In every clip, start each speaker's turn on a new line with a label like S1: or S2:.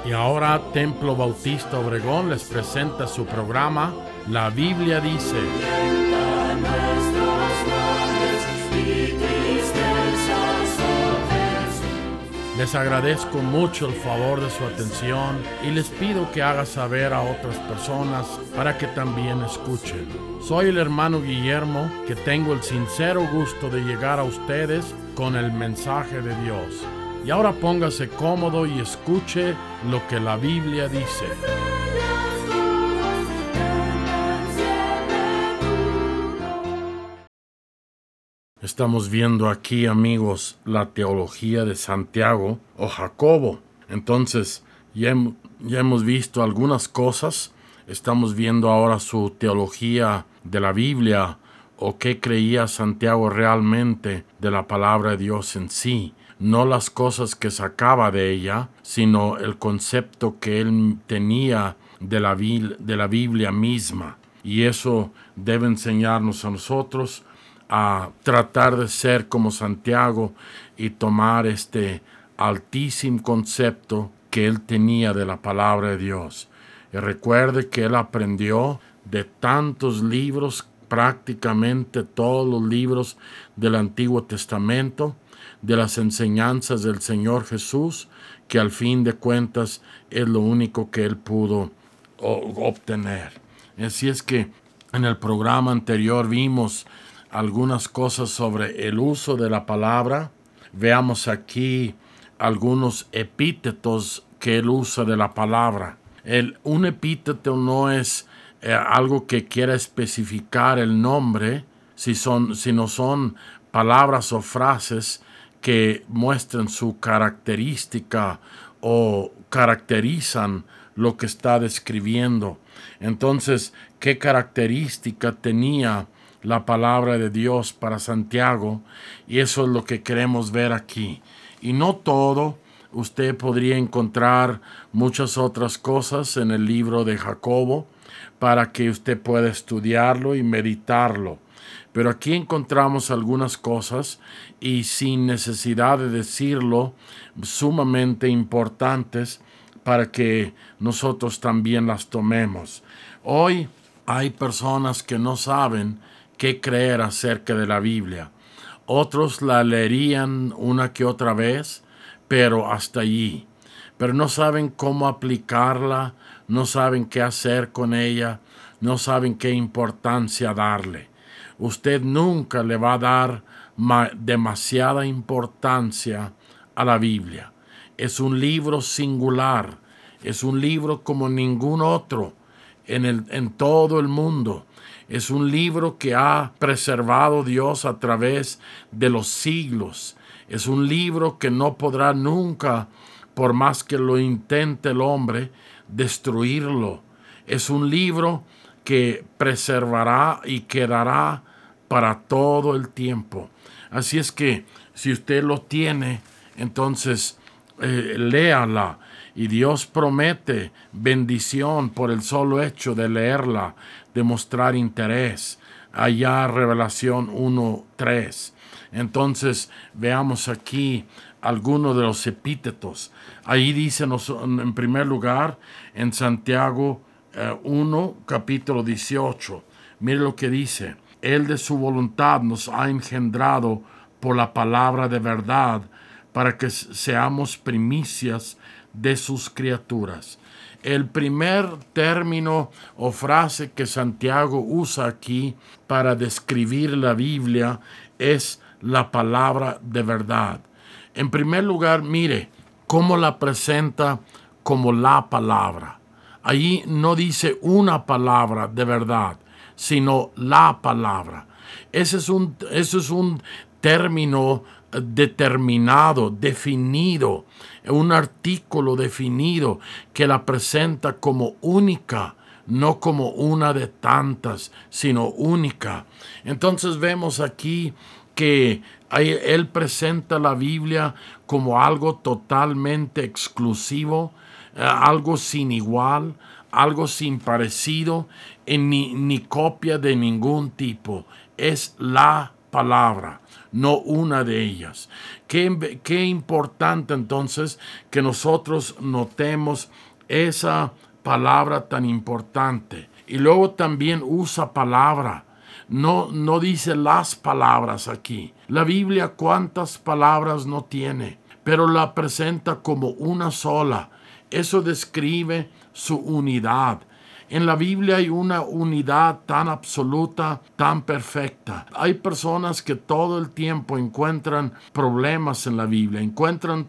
S1: Y ahora Templo Bautista Obregón les presenta su programa La Biblia dice. Les agradezco mucho el favor de su atención y les pido que haga saber a otras personas para que también escuchen. Soy el hermano Guillermo, que tengo el sincero gusto de llegar a ustedes con el mensaje de Dios. Y ahora póngase cómodo y escuche lo que la Biblia dice. Estamos viendo aquí, amigos, la teología de Santiago o Jacobo. Entonces, ya hemos visto algunas cosas. Estamos viendo ahora su teología de la Biblia o qué creía Santiago realmente de la palabra de Dios en sí. No las cosas que sacaba de ella, sino el concepto que él tenía de la Biblia misma. Y eso debe enseñarnos a nosotros a tratar de ser como Santiago y tomar este altísimo concepto que él tenía de la palabra de Dios. Y recuerde que él aprendió de tantos libros, prácticamente todos los libros del Antiguo Testamento, de las enseñanzas del Señor Jesús, que al fin de cuentas es lo único que él pudo obtener. Así es que en el programa anterior vimos algunas cosas sobre el uso de la palabra. Veamos aquí algunos epítetos que él usa de la palabra. Un epíteto no es algo que quiera especificar el nombre, sino son palabras o frases que muestran su característica o caracterizan lo que está describiendo. Entonces, ¿qué característica tenía la palabra de Dios para Santiago? Y eso es lo que queremos ver aquí. Y no todo. Usted podría encontrar muchas otras cosas en el libro de Jacobo para que usted pueda estudiarlo y meditarlo. Pero aquí encontramos algunas cosas y sin necesidad de decirlo, sumamente importantes para que nosotros también las tomemos. Hoy hay personas que no saben qué creer acerca de la Biblia. Otros la leerían una que otra vez, pero hasta allí. Pero no saben cómo aplicarla, no saben qué hacer con ella, no saben qué importancia darle. Usted nunca le va a dar demasiada importancia a la Biblia. Es un libro singular, es un libro como ningún otro en todo el mundo. Es un libro que ha preservado Dios a través de los siglos. Es un libro que no podrá nunca, por más que lo intente el hombre, destruirlo. Es un libro que preservará y quedará para todo el tiempo. Así es que si usted lo tiene, entonces léala. Y Dios promete bendición por el solo hecho de leerla, de mostrar interés. Allá Revelación 1:3. Entonces veamos aquí algunos de los epítetos. Ahí dice en primer lugar en Santiago 1, capítulo 18. Mire lo que dice. Él de su voluntad nos ha engendrado por la palabra de verdad, para que seamos primicias de sus criaturas. El primer término o frase que Santiago usa aquí para describir la Biblia es la palabra de verdad. En primer lugar, mire cómo la presenta como la palabra. Allí no dice una palabra de verdad, sino la palabra. Ese es un término determinado, definido, un artículo definido que la presenta como única, no como una de tantas, sino única. Entonces vemos aquí que él presenta la Biblia como algo totalmente exclusivo, algo sin igual, algo sin parecido, ni copia de ningún tipo. Es la palabra, no una de ellas. Qué importante entonces que nosotros notemos esa palabra tan importante. Y luego también usa palabra. No dice las palabras aquí. La Biblia, ¿cuántas palabras no tiene? Pero la presenta como una sola. Eso describe su unidad. En la Biblia hay una unidad tan absoluta, tan perfecta. Hay personas que todo el tiempo encuentran problemas en la Biblia, encuentran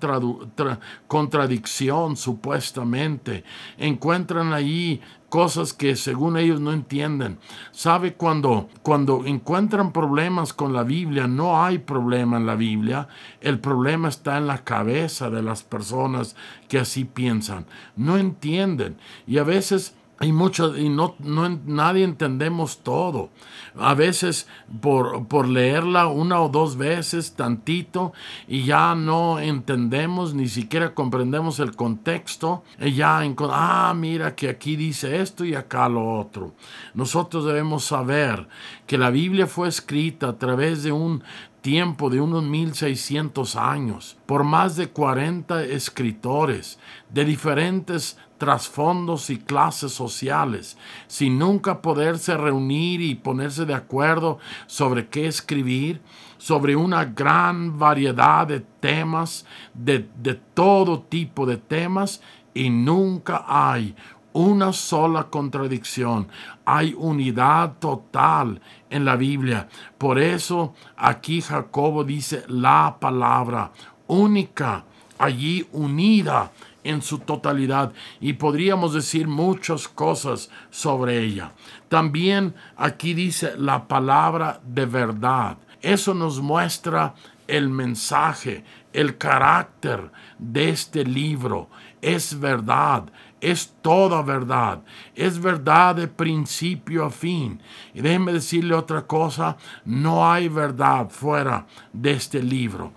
S1: contradicción supuestamente, encuentran ahí cosas que según ellos no entienden. ¿Sabe? Cuando encuentran problemas con la Biblia, no hay problema en la Biblia. El problema está en la cabeza de las personas que así piensan. No entienden. Y a veces hay mucho, y nadie entendemos todo. A veces por leerla una o dos veces, tantito, y ya no entendemos, ni siquiera comprendemos el contexto. Y ya, mira que aquí dice esto y acá lo otro. Nosotros debemos saber que la Biblia fue escrita a través de un tiempo de unos 1600 años, por más de 40 escritores de diferentes trasfondos y clases sociales, sin nunca poderse reunir y ponerse de acuerdo sobre qué escribir, sobre una gran variedad de temas, de todo tipo de temas, y nunca hay una sola contradicción. Hay unidad total en la Biblia. Por eso aquí Jacobo dice la palabra única, allí unida en su totalidad, y podríamos decir muchas cosas sobre ella. También aquí dice la palabra de verdad. Eso nos muestra el mensaje, el carácter de este libro. Es verdad, es toda verdad, es verdad de principio a fin. Y déjenme decirle otra cosa, no hay verdad fuera de este libro.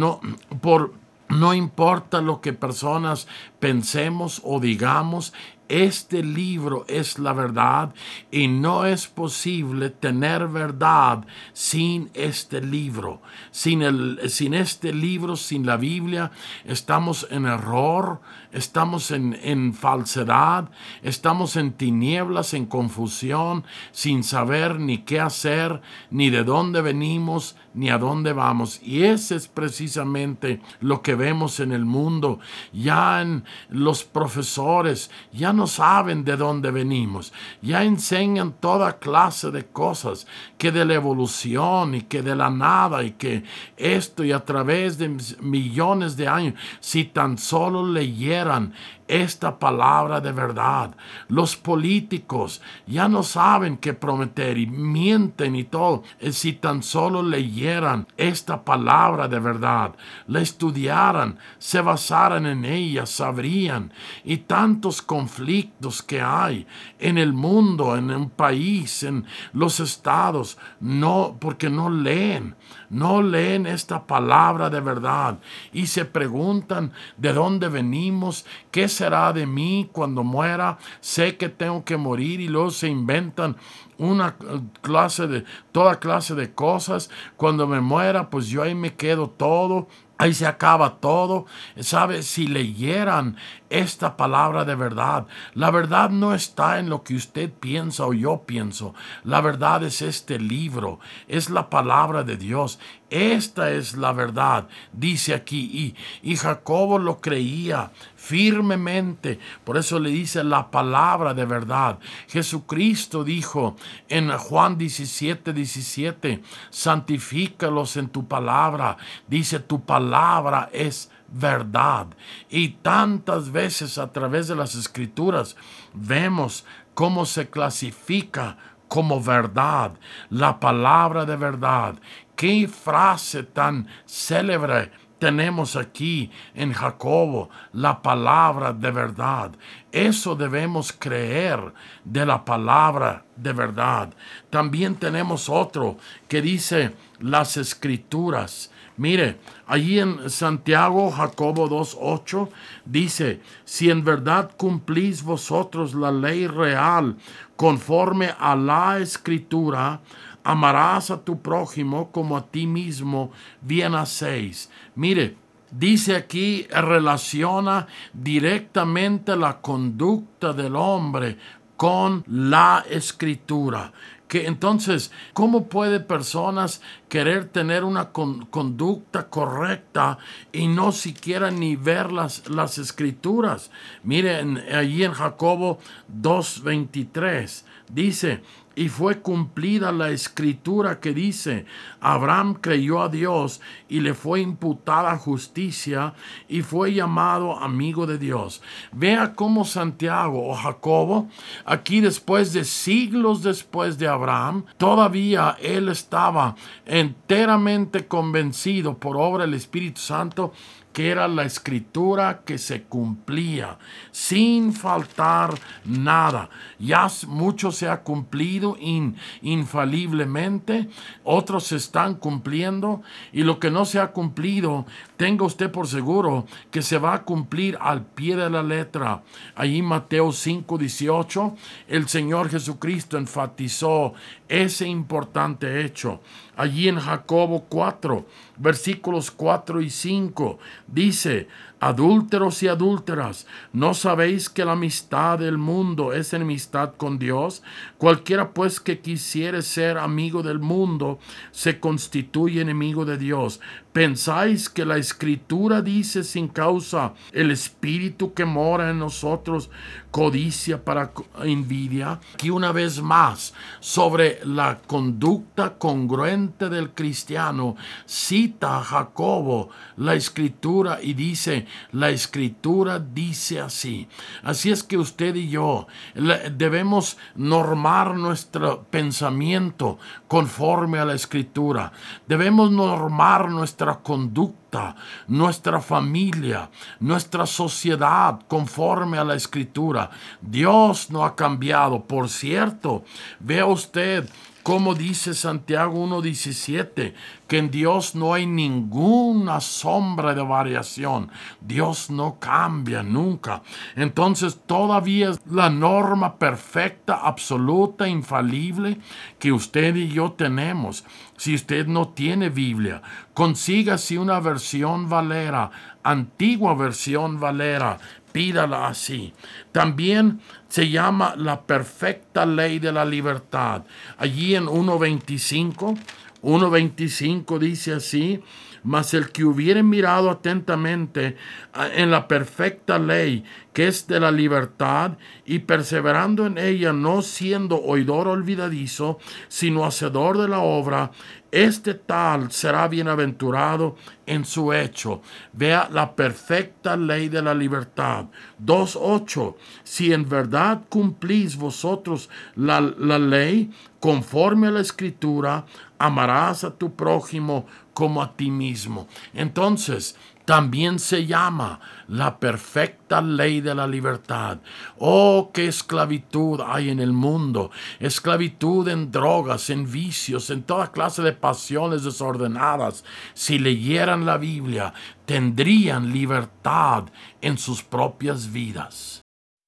S1: No importa lo que personas pensemos o digamos, este libro es la verdad, y no es posible tener verdad sin este libro. Sin este libro, sin la Biblia, estamos en error, estamos en falsedad, estamos en tinieblas, en confusión, sin saber ni qué hacer, ni de dónde venimos, ni a dónde vamos. Y ese es precisamente lo que vemos en el mundo. Ya en los profesores ya no saben de dónde venimos, ya enseñan toda clase de cosas, que de la evolución y que de la nada y que esto, y a través de millones de años, si tan solo leyeran esta palabra de verdad. Los políticos ya no saben qué prometer y mienten y todo. Si tan solo leyeran esta palabra de verdad, la estudiaran, se basaran en ella, sabrían. Y tantos conflictos que hay en el mundo, en un país, en los estados, porque no leen esta palabra de verdad, y se preguntan de dónde venimos, qué será de mí cuando muera, sé que tengo que morir, y luego se inventan toda clase de cosas. Cuando me muera, pues yo ahí me quedo todo. Ahí se acaba todo. ¿Sabe? Si leyeran esta palabra de verdad, la verdad no está en lo que usted piensa o yo pienso. La verdad es este libro, es la palabra de Dios. Esta es la verdad, dice aquí. Y Jacobo lo creía firmemente. Por eso le dice la palabra de verdad. Jesucristo dijo en Juan 17:17, santifícalos en tu palabra. Dice, tu palabra es verdad. Y tantas veces a través de las Escrituras vemos cómo se clasifica como verdad la palabra de verdad. Qué frase tan célebre tenemos aquí en Jacobo, la palabra de verdad. Eso debemos creer de la palabra de verdad. También tenemos otro que dice las Escrituras. Mire, allí en Santiago, Jacobo 2:8, dice, si en verdad cumplís vosotros la ley real conforme a la Escritura, amarás a tu prójimo como a ti mismo, bien hacéis. Mire, dice aquí, relaciona directamente la conducta del hombre con la Escritura. Que entonces, ¿cómo puede personas querer tener una conducta correcta y no siquiera ni ver las Escrituras? Miren, allí en Jacobo 2:23 dice: y fue cumplida la escritura que dice: Abraham creyó a Dios y le fue imputada justicia y fue llamado amigo de Dios. Vea cómo Santiago o Jacobo, aquí después de siglos después de Abraham, todavía él estaba enteramente convencido por obra del Espíritu Santo que era la escritura que se cumplía sin faltar nada. Ya mucho se ha cumplido infaliblemente, otros se están cumpliendo, y lo que no se ha cumplido, tenga usted por seguro que se va a cumplir al pie de la letra. Allí Mateo 5:18, el Señor Jesucristo enfatizó ese importante hecho. Allí en Jacobo 4, versículos 4 y 5, dice: adúlteros y adúlteras, ¿no sabéis que la amistad del mundo es enemistad con Dios? Cualquiera pues que quisiere ser amigo del mundo se constituye enemigo de Dios. ¿Pensáis que la Escritura dice sin causa: el espíritu que mora en nosotros codicia para envidia? Aquí una vez más, sobre la conducta congruente del cristiano, cita a Jacobo la Escritura y dice: la Escritura dice así. Así es que usted y yo debemos normar nuestro pensamiento conforme a la Escritura. Debemos normar nuestra conducta, nuestra familia, nuestra sociedad conforme a la Escritura. Dios no ha cambiado. Por cierto, vea usted como dice Santiago 1:17, que en Dios no hay ninguna sombra de variación. Dios no cambia nunca. Entonces todavía es la norma perfecta, absoluta, infalible que usted y yo tenemos. Si usted no tiene Biblia, consígase una versión Valera, antigua versión Valera, pídala así. También se llama la perfecta ley de la libertad. Allí en 1:25 dice así: mas el que hubiere mirado atentamente en la perfecta ley que es de la libertad, y perseverando en ella, no siendo oidor olvidadizo, sino hacedor de la obra, este tal será bienaventurado en su hecho. Vea la perfecta ley de la libertad. 2:8. Si en verdad cumplís vosotros la ley conforme a la Escritura, amarás a tu prójimo como a ti mismo. Entonces, también se llama la perfecta ley de la libertad. Oh, qué esclavitud hay en el mundo. Esclavitud en drogas, en vicios, en toda clase de pasiones desordenadas. Si leyeran la Biblia, tendrían libertad en sus propias vidas.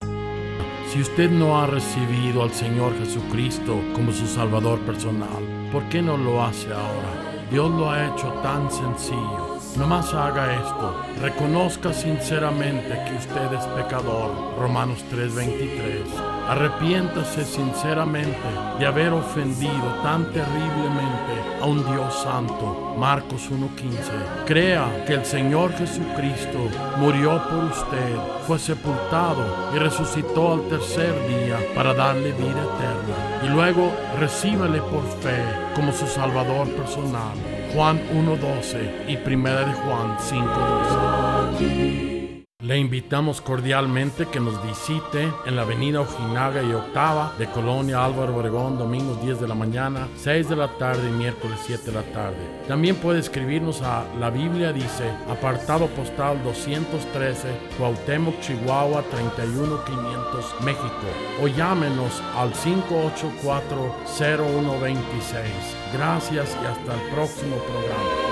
S1: Si usted no ha recibido al Señor Jesucristo como su Salvador personal, ¿por qué no lo hace ahora? Dios lo ha hecho tan sencillo. Nomás haga esto: reconozca sinceramente que usted es pecador, Romanos 3:23. Arrepiéntase sinceramente de haber ofendido tan terriblemente a un Dios santo, Marcos 1:15. Crea que el Señor Jesucristo murió por usted, fue sepultado y resucitó al tercer día para darle vida eterna. Y luego recíbale por fe como su Salvador personal. Juan 1:12 y 1 de Juan 5:12. Le invitamos cordialmente que nos visite en la avenida Ojinaga y Octava de Colonia Álvaro Obregón, domingos 10 de la mañana, 6 de la tarde y miércoles 7 de la tarde. También puede escribirnos a La Biblia Dice, apartado postal 213, Cuauhtémoc, Chihuahua 31500, México, o llámenos al 584-0126. Gracias y hasta el próximo programa.